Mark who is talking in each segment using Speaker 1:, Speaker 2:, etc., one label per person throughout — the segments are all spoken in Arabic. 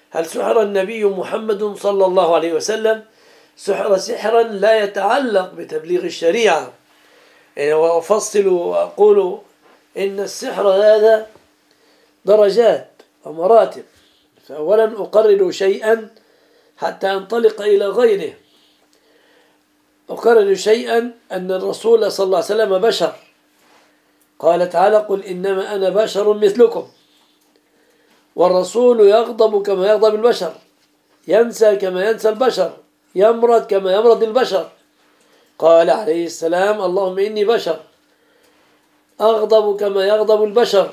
Speaker 1: هل سحر النبي محمد صلى الله عليه وسلم؟ سحر سحرا لا يتعلق بتبليغ الشريعة. وأفصل وأقول إن السحر هذا درجات ومراتب. فأولا أقرر شيئا حتى أنطلق إلى غيره. أقرر شيئا أن الرسول صلى الله عليه وسلم بشر، قال تعالى: قل إنما أنا بشر مثلكم. والرسول يغضب كما يغضب البشر، ينسى كما ينسى البشر، يمرض كما يمرض البشر. قال عليه السلام: اللهم إني بشر أغضب كما يغضب البشر،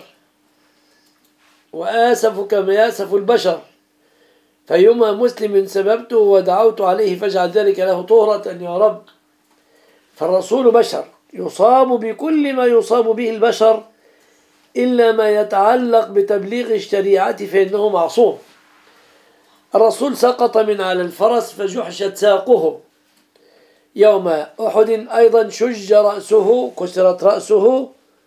Speaker 1: وآسف كما يأسف البشر، فيما مسلم سببته ودعوت عليه فاجعل ذلك له طهرة يا رب. فالرسول بشر يصاب بكل ما يصاب به البشر إلا ما يتعلق بتبليغ الشريعة فإنه معصوم. الرسول سقط من على الفرس فجحشت ساقه يوم أحد، أيضا شج رأسه، كسرت رأسه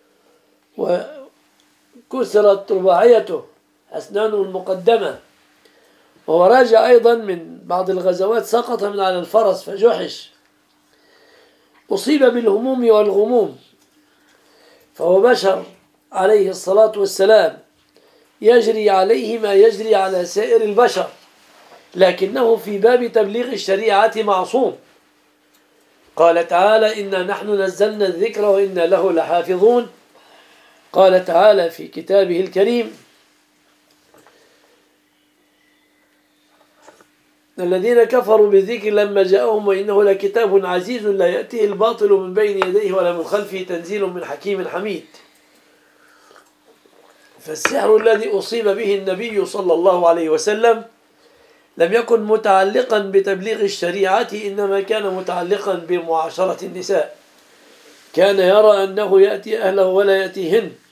Speaker 1: وكسرت رباعيته، أسنانه المقدمة. وهو راجع أيضا من بعض الغزوات سقط من على الفرس فجحش. أصيب بالهموم والغموم، فهو بشر عليه الصلاة والسلام، يجري عليه ما يجري على سائر البشر، لكنه في باب تبليغ الشريعة معصوم. قال تعالى: إنا نحن نزلنا الذكر وإنا له لحافظون. قال تعالى في كتابه الكريم: الذين كفروا بالذكر لما جاءهم وإنه لكتاب عزيز لا يأتيه الباطل من بين يديه ولا من خلفه تنزيل من حكيم حميد. فالسحر الذي أصيب به النبي صلى الله عليه وسلم لم يكن متعلقا بتبليغ الشريعة، إنما كان متعلقا بمعاشرة النساء. كان يرى أنه يأتي أهله ولا يأتيهن،